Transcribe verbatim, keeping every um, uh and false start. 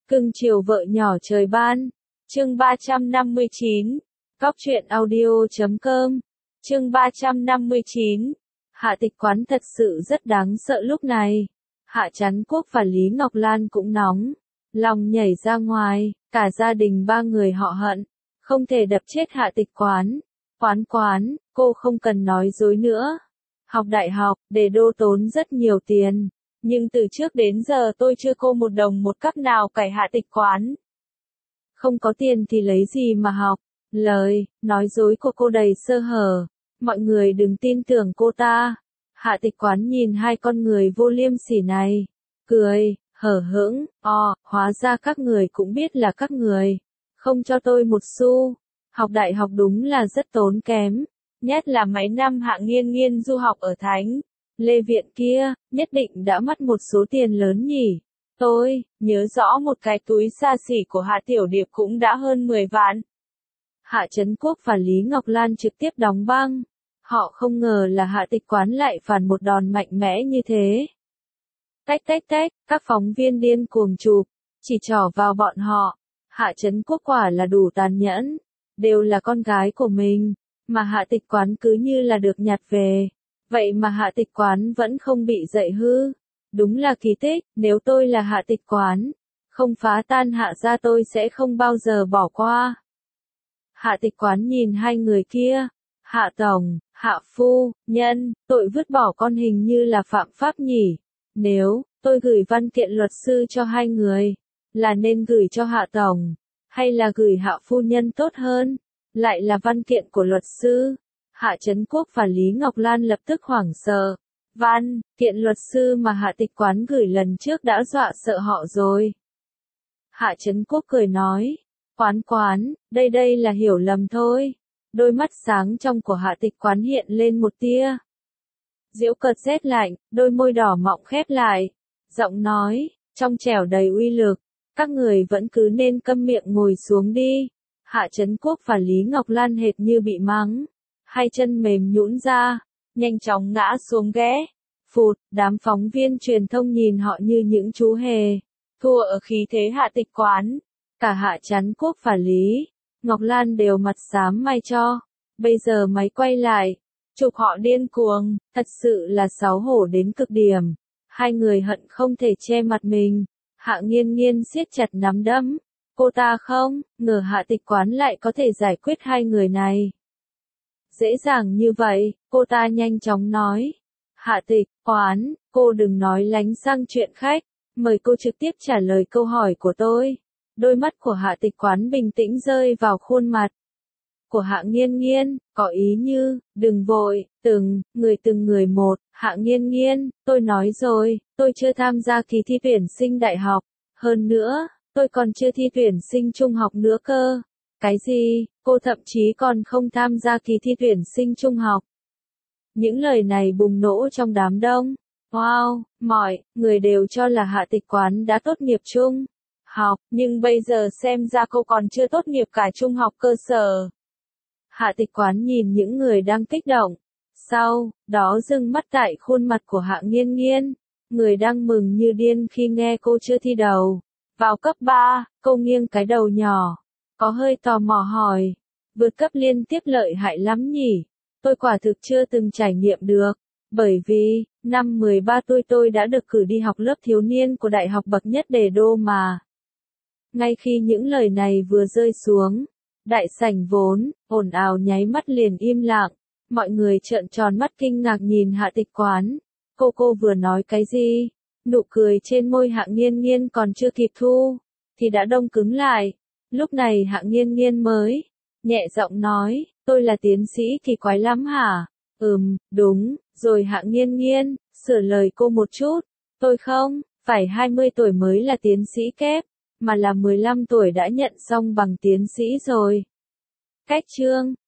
Cưng chiều vợ nhỏ trời ban. Chương ba trăm năm mươi chín. Cóc truyện audio chấm com. Chương ba trăm năm mươi chín. Hạ Tịch Quán thật sự rất đáng sợ lúc này. Hạ Chắn Quốc và Lý Ngọc Lan cũng nóng. Lòng nhảy ra ngoài, cả gia đình ba người họ hận. Không thể đập chết Hạ Tịch Quán. Quán quán, cô không cần nói dối nữa. Học đại học, đề đô tốn rất nhiều tiền. Nhưng từ trước đến giờ tôi chưa cô một đồng một cắc nào cải Hạ Tịch Quán. Không có tiền thì lấy gì mà học. Lời, nói dối của cô đầy sơ hở. Mọi người đừng tin tưởng cô ta. Hạ Tịch Quán nhìn hai con người vô liêm sỉ này. Cười, hở hững, o, hóa ra các người cũng biết là các người. Không cho tôi một xu. Học đại học đúng là rất tốn kém. Nhất là mấy năm Hạ Nghiên Nghiên du học ở Thánh Lê Viện kia, nhất định đã mất một số tiền lớn nhỉ. Tôi nhớ rõ một cái túi xa xỉ của Hạ Tiểu Điệp cũng đã hơn mười vạn. Hạ Chấn Quốc và Lý Ngọc Lan trực tiếp đóng băng. Họ không ngờ là Hạ Tịch Quán lại phản một đòn mạnh mẽ như thế. Tách tách tách, các phóng viên điên cuồng chụp, chỉ trỏ vào bọn họ. Hạ Chấn Quốc quả là đủ tàn nhẫn. Đều là con gái của mình, mà Hạ Tịch Quán cứ như là được nhặt về. Vậy mà Hạ Tịch Quán vẫn không bị dạy hư. Đúng là kỳ tích, nếu tôi là Hạ Tịch Quán, không phá tan Hạ gia tôi sẽ không bao giờ bỏ qua. Hạ Tịch Quán nhìn hai người kia. Hạ Tổng, Hạ Phu, Nhân, tội vứt bỏ con hình như là phạm pháp nhỉ. Nếu tôi gửi văn kiện luật sư cho hai người, là nên gửi cho Hạ Tổng, hay là gửi Hạ Phu Nhân tốt hơn? Lại là văn kiện của luật sư. Hạ Chấn Quốc và Lý Ngọc Lan lập tức hoảng sợ. Văn kiện luật sư mà Hạ Tịch Quán gửi lần trước đã dọa sợ họ rồi. Hạ Chấn Quốc cười nói. Quán quán, đây đây là hiểu lầm thôi. Đôi mắt sáng trong của Hạ Tịch Quán hiện lên một tia giễu cợt rét lạnh, đôi môi đỏ mọng khép lại. Giọng nói, trong trẻo đầy uy lực. Các người vẫn cứ nên câm miệng ngồi xuống đi. Hạ Chấn Quốc và Lý Ngọc Lan hệt như bị mắng. Hai chân mềm nhũn ra, nhanh chóng ngã xuống ghế. Phụt, đám phóng viên truyền thông nhìn họ như những chú hề. Thua ở khí thế Hạ Tịch Quán. Cả Hạ Chắn Quốc và Lý Ngọc Lan đều mặt xám mai cho. Bây giờ máy quay lại, chụp họ điên cuồng, thật sự là xấu hổ đến cực điểm. Hai người hận không thể che mặt mình. Hạ Nghiên Nghiên siết chặt nắm đấm. Cô ta không ngờ Hạ Tịch Quán lại có thể giải quyết hai người này dễ dàng như vậy. Cô ta nhanh chóng nói. Hạ Tịch Quán, cô đừng nói lánh sang chuyện khách. Mời cô trực tiếp trả lời câu hỏi của tôi. Đôi mắt của Hạ Tịch Quán bình tĩnh rơi vào khuôn mặt của Hạ Nghiên Nghiên, có ý như, đừng vội, từng, người từng người một. Hạ Nghiên Nghiên, tôi nói rồi, tôi chưa tham gia kỳ thi tuyển sinh đại học. Hơn nữa, tôi còn chưa thi tuyển sinh trung học nữa cơ. Cái gì, cô thậm chí còn không tham gia kỳ thi tuyển sinh trung học. Những lời này bùng nổ trong đám đông. Wow, mọi người đều cho là Hạ Tịch Quán đã tốt nghiệp trung học, nhưng bây giờ xem ra cô còn chưa tốt nghiệp cả trung học cơ sở. Hạ Tịch Quán nhìn những người đang kích động. Sau đó dừng mắt tại khuôn mặt của Hạ Nghiên Nghiên. Người đang mừng như điên khi nghe cô chưa thi đầu vào cấp ba, cô nghiêng cái đầu nhỏ. Có hơi tò mò hỏi. Vượt cấp liên tiếp lợi hại lắm nhỉ? Tôi quả thực chưa từng trải nghiệm được. Bởi vì, năm mười ba tuổi tôi đã được cử đi học lớp thiếu niên của đại học bậc nhất Đề Đô mà. Ngay khi những lời này vừa rơi xuống, đại sảnh vốn ồn ào nháy mắt liền im lặng. Mọi người trợn tròn mắt kinh ngạc nhìn Hạ Tịch Quán. Cô cô vừa nói cái gì? Nụ cười trên môi Hạ Nghiên Nghiên còn chưa kịp thu, thì đã đông cứng lại. Lúc này Hạ Nghiên Nghiên mới nhẹ giọng nói, tôi là tiến sĩ thì quái lắm hả? Ừm, đúng, rồi Hạ Nghiên Nghiên, sửa lời cô một chút. Tôi không, phải hai mươi tuổi mới là tiến sĩ kép, mà là mười lăm tuổi đã nhận xong bằng tiến sĩ rồi. Cách chương